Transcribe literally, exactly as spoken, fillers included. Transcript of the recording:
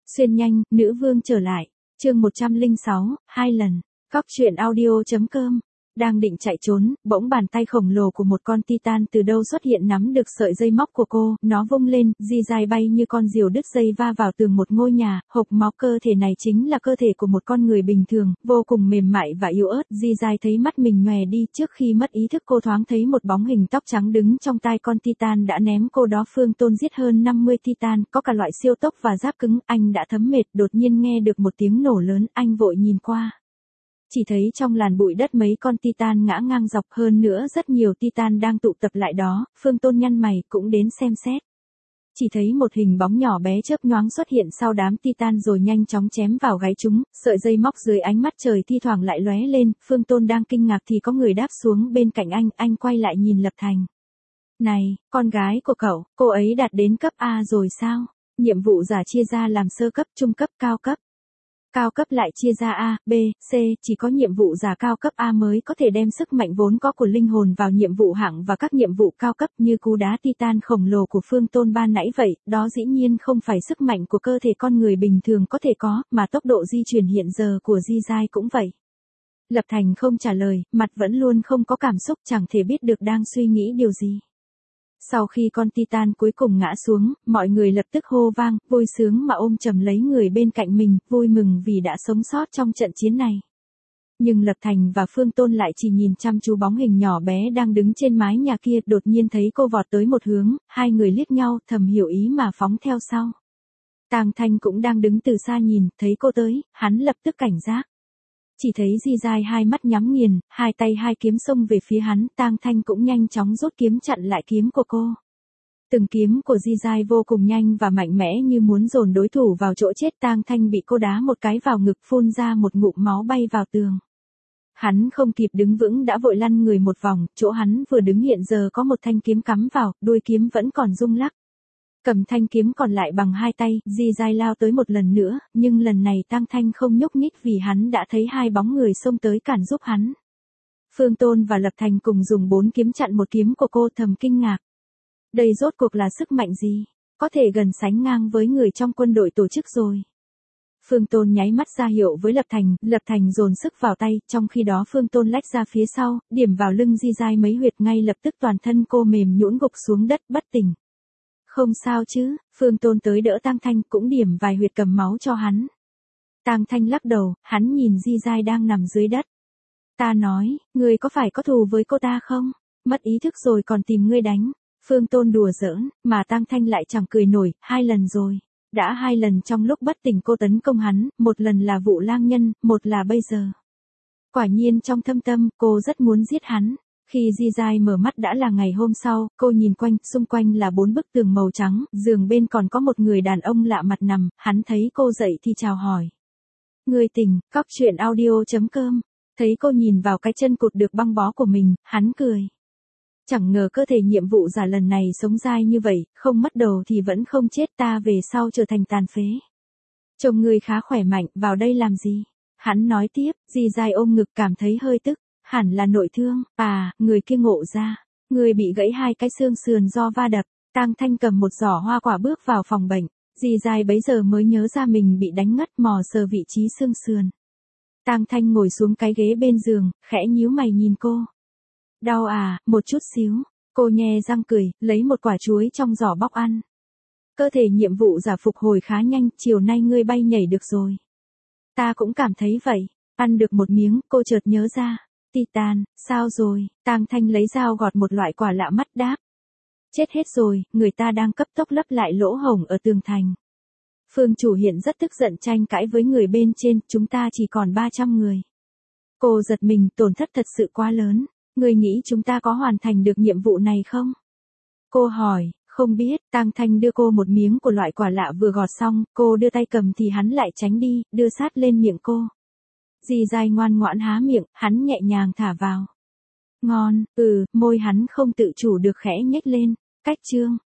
Xuyên nhanh, nữ vương trở lại. Chương một trăm lẻ sáu, hai lần. Cóc truyện audio.com. Đang định chạy trốn, bỗng bàn tay khổng lồ của một con Titan từ đâu xuất hiện nắm được sợi dây móc của cô, nó vung lên, di dài bay như con diều đứt dây va vào tường một ngôi nhà, hộc máu. Cơ thể này chính là cơ thể của một con người bình thường, vô cùng mềm mại và yếu ớt. Di dài thấy mắt mình nhòe đi, trước khi mất ý thức cô thoáng thấy một bóng hình tóc trắng đứng trong tai con Titan đã ném cô đó. Phương Tôn giết hơn năm mươi Titan, có cả loại siêu tốc và giáp cứng, anh đã thấm mệt, đột nhiên nghe được một tiếng nổ lớn, anh vội nhìn qua. Chỉ thấy trong làn bụi đất mấy con Titan ngã ngang dọc, hơn nữa rất nhiều Titan đang tụ tập lại đó. Phương Tôn nhăn mày cũng đến xem xét. Chỉ thấy một hình bóng nhỏ bé chớp nhoáng xuất hiện sau đám Titan rồi nhanh chóng chém vào gáy chúng, sợi dây móc dưới ánh mắt trời thi thoảng lại lóe lên. Phương Tôn đang kinh ngạc thì có người đáp xuống bên cạnh anh, anh quay lại nhìn Lập Thành. Này, con gái của cậu, cô ấy đạt đến cấp A rồi sao? Nhiệm vụ giả chia ra làm sơ cấp, trung cấp, cao cấp. Cao cấp lại chia ra A, B, C, chỉ có nhiệm vụ giả cao cấp A mới có thể đem sức mạnh vốn có của linh hồn vào nhiệm vụ hạng và các nhiệm vụ cao cấp như cú đá Titan khổng lồ của Phương Tôn ban nãy vậy. Đó dĩ nhiên không phải sức mạnh của cơ thể con người bình thường có thể có, mà tốc độ di chuyển hiện giờ của Di Giai cũng vậy. Lập Thành không trả lời, mặt vẫn luôn không có cảm xúc, chẳng thể biết được đang suy nghĩ điều gì. Sau khi con Titan cuối cùng ngã xuống, mọi người lập tức hô vang, vui sướng mà ôm chầm lấy người bên cạnh mình, vui mừng vì đã sống sót trong trận chiến này. Nhưng Lập Thành và Phương Tôn lại chỉ nhìn chăm chú bóng hình nhỏ bé đang đứng trên mái nhà kia, đột nhiên thấy cô vọt tới một hướng, hai người liếc nhau, thầm hiểu ý mà phóng theo sau. Tàng Thanh cũng đang đứng từ xa nhìn, thấy cô tới, hắn lập tức cảnh giác. Chỉ thấy Di Giai hai mắt nhắm nghiền, hai tay hai kiếm xông về phía hắn, Tang Thanh cũng nhanh chóng rút kiếm chặn lại kiếm của cô. Từng kiếm của Di Giai vô cùng nhanh và mạnh mẽ như muốn dồn đối thủ vào chỗ chết. Tang Thanh bị cô đá một cái vào ngực, phun ra một ngụm máu bay vào tường. Hắn không kịp đứng vững đã vội lăn người một vòng, chỗ hắn vừa đứng hiện giờ có một thanh kiếm cắm vào, đuôi kiếm vẫn còn rung lắc. Cầm thanh kiếm còn lại bằng hai tay, Di Giai lao tới một lần nữa, nhưng lần này Tang Thanh không nhúc nhích vì hắn đã thấy hai bóng người xông tới cản giúp hắn. Phương Tôn và Lập Thành cùng dùng bốn kiếm chặn một kiếm của cô, thầm kinh ngạc. Đây rốt cuộc là sức mạnh gì? Có thể gần sánh ngang với người trong quân đội tổ chức rồi. Phương Tôn nháy mắt ra hiệu với Lập Thành, Lập Thành dồn sức vào tay, trong khi đó Phương Tôn lách ra phía sau, điểm vào lưng Di Giai mấy huyệt, ngay lập tức toàn thân cô mềm nhũn gục xuống đất bất tỉnh. Không sao chứ? Phương Tôn tới đỡ Tang Thanh, cũng điểm vài huyệt cầm máu cho hắn. Tang Thanh lắc đầu, hắn nhìn Di Giai đang nằm dưới đất. Ta nói, ngươi có phải có thù với cô ta không? Mất ý thức rồi còn tìm ngươi đánh. Phương Tôn đùa giỡn, mà Tang Thanh lại chẳng cười nổi, hai lần rồi. Đã hai lần trong lúc bất tỉnh cô tấn công hắn, một lần là vụ lang nhân, một là bây giờ. Quả nhiên trong thâm tâm, cô rất muốn giết hắn. Khi Di Giai mở mắt đã là ngày hôm sau, cô nhìn quanh, xung quanh là bốn bức tường màu trắng, giường bên còn có một người đàn ông lạ mặt nằm, hắn thấy cô dậy thì chào hỏi. Người tỉnh, cóc truyện audio.com, thấy cô nhìn vào cái chân cụt được băng bó của mình, hắn cười. Chẳng ngờ cơ thể nhiệm vụ giả lần này sống dai như vậy, không mất đầu thì vẫn không chết, ta về sau trở thành tàn phế. Trông người khá khỏe mạnh, vào đây làm gì? Hắn nói tiếp, Di Giai ôm ngực cảm thấy hơi tức. Hẳn là nội thương, à, người kia ngộ ra, người bị gãy hai cái xương sườn do va đập. Tang Thanh cầm một giỏ hoa quả bước vào phòng bệnh, Di Giai bấy giờ mới nhớ ra mình bị đánh ngất, mò sờ vị trí xương sườn. Tang Thanh ngồi xuống cái ghế bên giường, khẽ nhíu mày nhìn cô. Đau à, một chút xíu, cô nhe răng cười, lấy một quả chuối trong giỏ bóc ăn. Cơ thể nhiệm vụ giả phục hồi khá nhanh, chiều nay ngươi bay nhảy được rồi. Ta cũng cảm thấy vậy, ăn được một miếng, cô chợt nhớ ra. Titan, sao rồi? Tang Thanh lấy dao gọt một loại quả lạ mắt đáp. Chết hết rồi, người ta đang cấp tốc lấp lại lỗ hổng ở tường thành. Phương chủ hiện rất tức giận tranh cãi với người bên trên, chúng ta chỉ còn ba trăm người. Cô giật mình, tổn thất thật sự quá lớn. Người nghĩ chúng ta có hoàn thành được nhiệm vụ này không? Cô hỏi, không biết. Tang Thanh đưa cô một miếng của loại quả lạ vừa gọt xong, cô đưa tay cầm thì hắn lại tránh đi, đưa sát lên miệng cô. Di Giai ngoan ngoãn há miệng, hắn nhẹ nhàng thả vào. Ngon, ừ, môi hắn không tự chủ được khẽ nhếch lên. Cách chương,